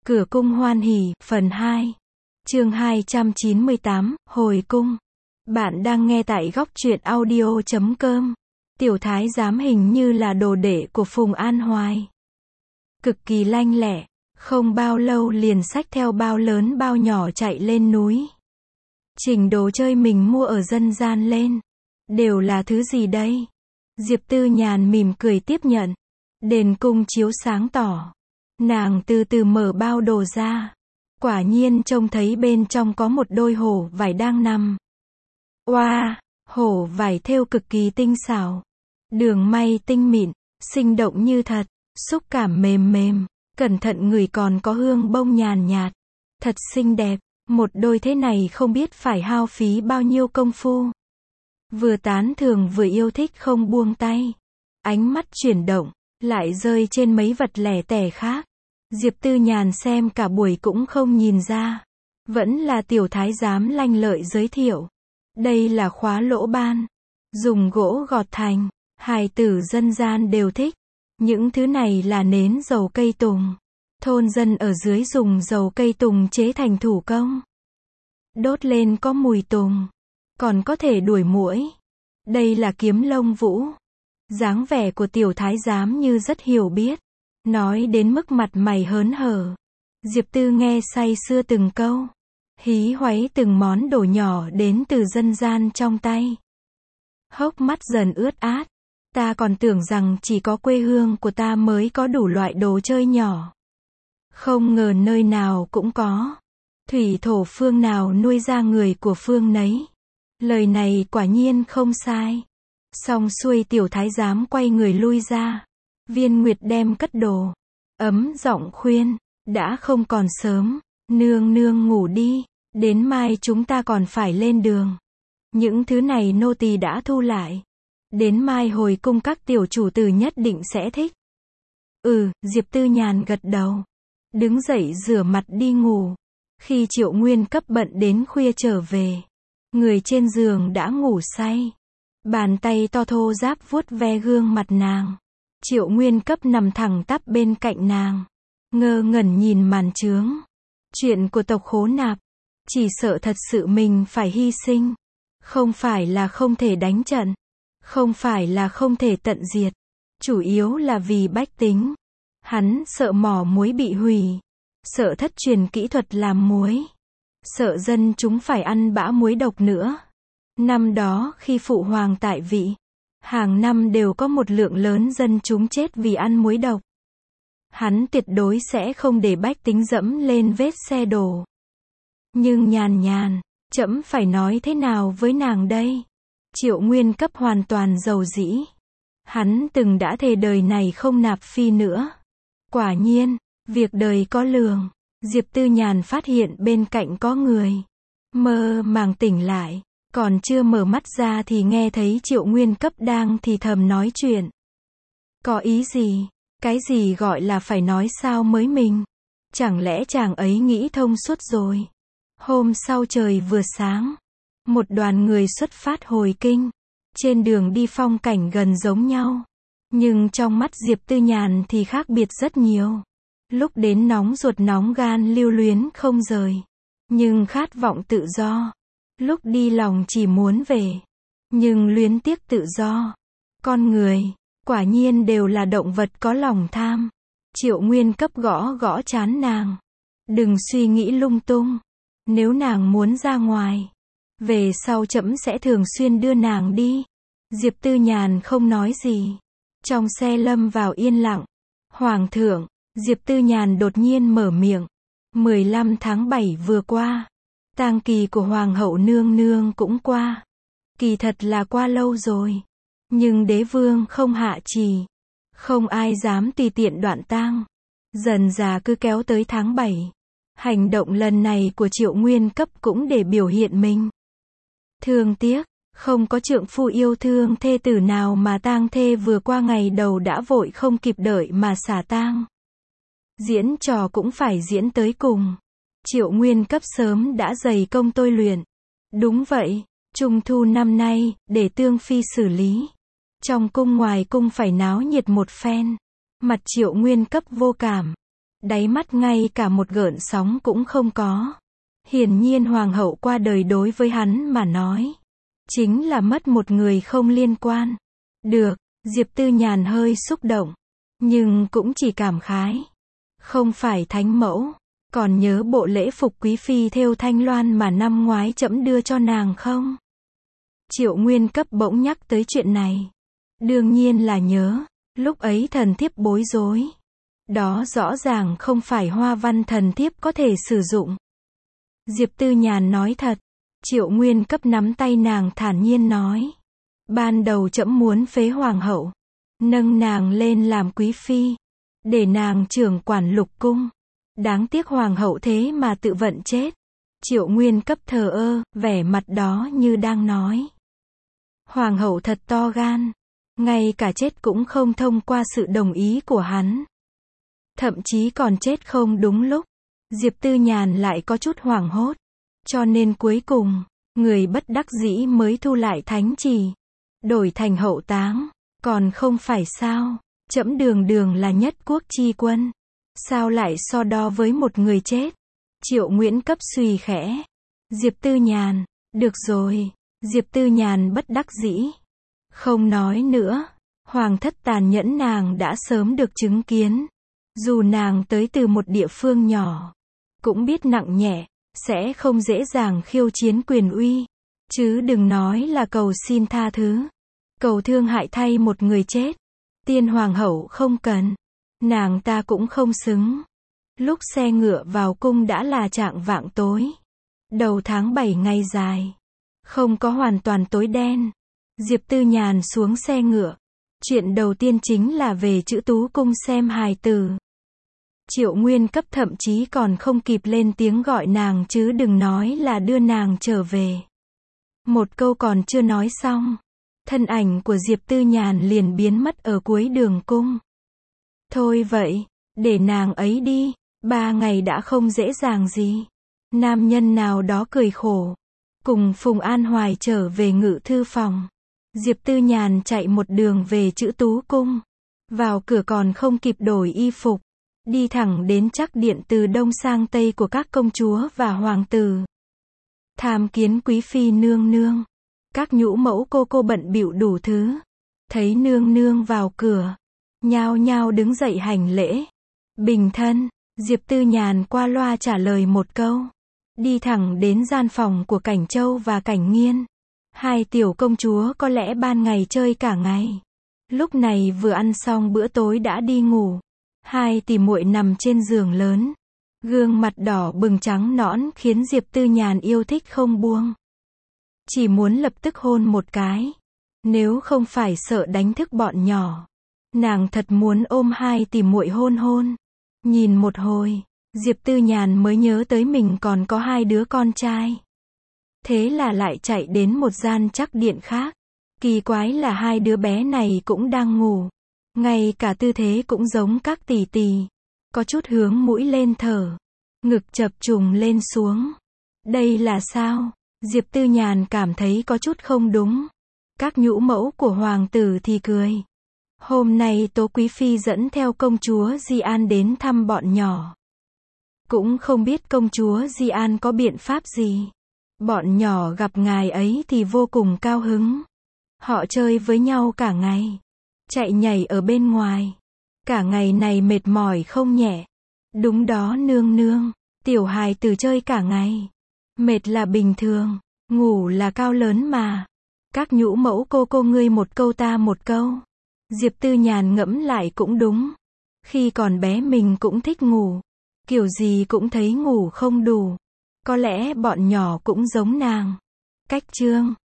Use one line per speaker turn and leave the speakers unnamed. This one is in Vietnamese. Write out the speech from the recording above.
Cửa cung hoan hỉ, phần 2. Chương 298, hồi cung. Bạn đang nghe tại góc truyện audio.com. Tiểu thái giám hình như là đồ đệ của Phùng An Hoài. Cực kỳ lanh lẹ, không bao lâu liền xách theo bao lớn bao nhỏ chạy lên núi. Chỉnh đồ chơi mình mua ở dân gian lên. Đều là thứ gì đây? Diệp Tư Nhàn mỉm cười tiếp nhận. Đèn cung chiếu sáng tỏ. Nàng từ từ mở bao đồ ra. Quả nhiên trông thấy bên trong có một đôi hổ vải đang nằm. Oa, hổ vải thêu cực kỳ tinh xảo. Đường may tinh mịn, sinh động như thật, xúc cảm mềm mềm, cẩn thận ngửi còn có hương bông nhàn nhạt. Thật xinh đẹp, một đôi thế này không biết phải hao phí bao nhiêu công phu. Vừa tán thưởng vừa yêu thích không buông tay. Ánh mắt chuyển động, lại rơi trên mấy vật lẻ tẻ khác. Diệp Tư Nhàn xem cả buổi cũng không nhìn ra. Vẫn là tiểu thái giám lanh lợi giới thiệu. Đây là khóa lỗ ban. Dùng gỗ gọt thành. Hài tử dân gian đều thích. Những thứ này là nến dầu cây tùng. Thôn dân ở dưới dùng dầu cây tùng chế thành thủ công. Đốt lên có mùi tùng. Còn có thể đuổi muỗi. Đây là kiếm lông vũ. Dáng vẻ của tiểu thái giám như rất hiểu biết. Nói đến mức mặt mày hớn hở. Diệp Tư nghe say sưa từng câu. Hí hoáy từng món đồ nhỏ đến từ dân gian trong tay. Hốc mắt dần ướt át. Ta còn tưởng rằng chỉ có quê hương của ta mới có đủ loại đồ chơi nhỏ. Không ngờ nơi nào cũng có. Thủy thổ phương nào nuôi ra người của phương nấy. Lời này quả nhiên không sai. Xong xuôi tiểu thái giám quay người lui ra. Viên Nguyệt đem cất đồ. Ấm giọng khuyên. Đã không còn sớm. Nương nương ngủ đi. Đến mai chúng ta còn phải lên đường. Những thứ này nô tỳ đã thu lại. Đến mai hồi cung các tiểu chủ tử nhất định sẽ thích. Diệp Tư Nhàn gật đầu. Đứng dậy rửa mặt đi ngủ. Khi Triệu Nguyên Cấp bận đến khuya trở về. Người trên giường đã ngủ say. Bàn tay to thô ráp vuốt ve gương mặt nàng. Triệu Nguyên Cấp nằm thẳng tắp bên cạnh nàng. Ngơ ngẩn nhìn màn chướng. Chuyện của tộc Khố Nạp. Chỉ sợ thật sự mình phải hy sinh. Không phải là không thể đánh trận. Không phải là không thể tận diệt. Chủ yếu là vì bách tính. Hắn sợ mỏ muối bị hủy. Sợ thất truyền kỹ thuật làm muối. Sợ dân chúng phải ăn bã muối độc nữa. Năm đó khi phụ hoàng tại vị. Hàng năm đều có một lượng lớn dân chúng chết vì ăn muối độc. Hắn tuyệt đối sẽ không để bách tính dẫm lên vết xe đổ. Nhưng Nhàn, trẫm phải nói thế nào với nàng đây? Triệu Nguyên Cấp hoàn toàn dầu dĩ. Hắn từng đã thề đời này không nạp phi nữa. Quả nhiên, việc đời có lường. Diệp Tư Nhàn phát hiện bên cạnh có người. Mơ màng tỉnh lại. Còn chưa mở mắt ra thì nghe thấy Triệu Nguyên Cấp đang thì thầm nói chuyện. Có ý gì? Cái gì gọi là phải nói sao mới mình? Chẳng lẽ chàng ấy nghĩ thông suốt rồi? Hôm sau trời vừa sáng. Một đoàn người xuất phát hồi kinh. Trên đường đi phong cảnh gần giống nhau. Nhưng trong mắt Diệp Tư Nhàn thì khác biệt rất nhiều. Lúc đến nóng ruột nóng gan lưu luyến không rời. Nhưng khát vọng tự do. Lúc đi lòng chỉ muốn về. Nhưng luyến tiếc tự do. Con người, quả nhiên đều là động vật có lòng tham. Triệu Nguyên Cấp gõ gõ trán nàng. Đừng suy nghĩ lung tung. Nếu nàng muốn ra ngoài. Về sau trẫm sẽ thường xuyên đưa nàng đi. Diệp Tư Nhàn không nói gì. Trong xe lâm vào yên lặng. Hoàng thượng, Diệp Tư Nhàn đột nhiên mở miệng. 15 tháng 7 vừa qua. Tang kỳ của Hoàng hậu nương nương cũng qua. Kỳ thật là qua lâu rồi. Nhưng đế vương không hạ trì. Không ai dám tùy tiện đoạn tang. Dần dà cứ kéo tới tháng 7. Hành động lần này của Triệu Nguyên Cấp cũng để biểu hiện mình. Thương tiếc, không có trượng phu yêu thương thê tử nào mà tang thê vừa qua ngày đầu đã vội không kịp đợi mà xả tang. Diễn trò cũng phải diễn tới cùng. Triệu Nguyên Cấp sớm đã dày công tôi luyện. Đúng vậy, Trung thu năm nay, để Tương Phi xử lý. Trong cung ngoài cung phải náo nhiệt một phen. Mặt Triệu Nguyên Cấp vô cảm. đáy mắt ngay cả một gợn sóng cũng không có. Hiển nhiên hoàng hậu qua đời đối với hắn mà nói, chính là mất một người không liên quan. Được, Diệp Tư Nhàn hơi xúc động, nhưng cũng chỉ cảm khái. Không phải thánh mẫu, còn nhớ bộ lễ phục quý phi thêu thanh loan mà năm ngoái trẫm đưa cho nàng không? Triệu Nguyên Cấp bỗng nhắc tới chuyện này. Đương nhiên là nhớ, lúc ấy thần thiếp bối rối. Đó rõ ràng không phải hoa văn thần thiếp có thể sử dụng. Diệp Tư Nhàn nói thật. Triệu Nguyên Cấp nắm tay nàng thản nhiên nói. Ban đầu trẫm muốn phế hoàng hậu, nâng nàng lên làm quý phi, để nàng trưởng quản lục cung. Đáng tiếc hoàng hậu thế mà tự vận chết. Triệu Nguyên Cấp thờ ơ, vẻ mặt đó như đang nói. Hoàng hậu thật to gan, ngay cả chết cũng không thông qua sự đồng ý của hắn. Thậm chí còn chết không đúng lúc. Diệp Tư Nhàn lại có chút hoảng hốt. Cho nên cuối cùng, người bất đắc dĩ mới thu lại thánh chỉ, đổi thành hậu táng. Còn không phải sao, trẫm đường đường là nhất quốc chi quân, sao lại so đo với một người chết? Triệu Nguyễn Cấp suy khẽ. Diệp Tư Nhàn, được rồi. Diệp Tư Nhàn bất đắc dĩ. Không nói nữa, hoàng thất tàn nhẫn nàng đã sớm được chứng kiến. Dù nàng tới từ một địa phương nhỏ, cũng biết nặng nhẹ, sẽ không dễ dàng khiêu chiến quyền uy. Chứ đừng nói là cầu xin tha thứ, cầu thương hại thay một người chết. Tiên hoàng hậu không cần, nàng ta cũng không xứng. Lúc xe ngựa vào cung đã là chạng vạng tối. Đầu tháng 7 ngày dài, không có hoàn toàn tối đen. Diệp Tư Nhàn xuống xe ngựa. Chuyện đầu tiên chính là về Chữ Tú Cung xem hài tử. Triệu Nguyên Cấp thậm chí còn không kịp lên tiếng gọi nàng chứ đừng nói là đưa nàng trở về. Một câu còn chưa nói xong, thân ảnh của Diệp Tư Nhàn liền biến mất ở cuối đường cung. Thôi vậy, để nàng ấy đi, 3 ngày đã không dễ dàng gì. Nam nhân nào đó cười khổ, cùng Phùng An Hoài trở về ngự thư phòng. Diệp Tư Nhàn chạy một đường về Chữ Tú Cung. Vào cửa còn không kịp đổi y phục, đi thẳng đến trắc điện từ đông sang tây của các công chúa và hoàng tử. Tham kiến quý phi nương nương. Các nhũ mẫu cô bận bịu đủ thứ. Thấy nương nương vào cửa, nhao nhao đứng dậy hành lễ. Bình thân, Diệp Tư Nhàn qua loa trả lời một câu. Đi thẳng đến gian phòng của Cảnh Châu và Cảnh Nghiên. Hai tiểu công chúa có lẽ ban ngày chơi cả ngày. Lúc này vừa ăn xong bữa tối đã đi ngủ. Hai tỷ muội nằm trên giường lớn. Gương mặt đỏ bừng trắng nõn khiến Diệp Tư Nhàn yêu thích không buông. Chỉ muốn lập tức hôn một cái. Nếu không phải sợ đánh thức bọn nhỏ, nàng thật muốn ôm hai tỷ muội hôn hôn. Nhìn một hồi, Diệp Tư Nhàn mới nhớ tới mình còn có 2 đứa con trai. Thế là lại chạy đến một gian trắc điện khác. Kỳ quái là 2 đứa bé này cũng đang ngủ. Ngay cả tư thế cũng giống các tỷ tỷ. Có chút hướng mũi lên thở. Ngực chập trùng lên xuống. Đây là sao? Diệp Tư Nhàn cảm thấy có chút không đúng. Các nhũ mẫu của hoàng tử thì cười. Hôm nay Tố Quý Phi dẫn theo công chúa Di An đến thăm bọn nhỏ. Cũng không biết công chúa Di An có biện pháp gì. Bọn nhỏ gặp ngài ấy thì vô cùng cao hứng. Họ chơi với nhau cả ngày. Chạy nhảy ở bên ngoài. Cả ngày này mệt mỏi không nhẹ. Đúng đó nương nương. Tiểu hài tử chơi cả ngày. Mệt là bình thường. Ngủ là cao lớn mà. Các nhũ mẫu cô ngươi một câu ta một câu. Diệp Tư Nhàn ngẫm lại cũng đúng. Khi còn bé mình cũng thích ngủ. Kiểu gì cũng thấy ngủ không đủ. Có lẽ bọn nhỏ cũng giống nàng. Cách chương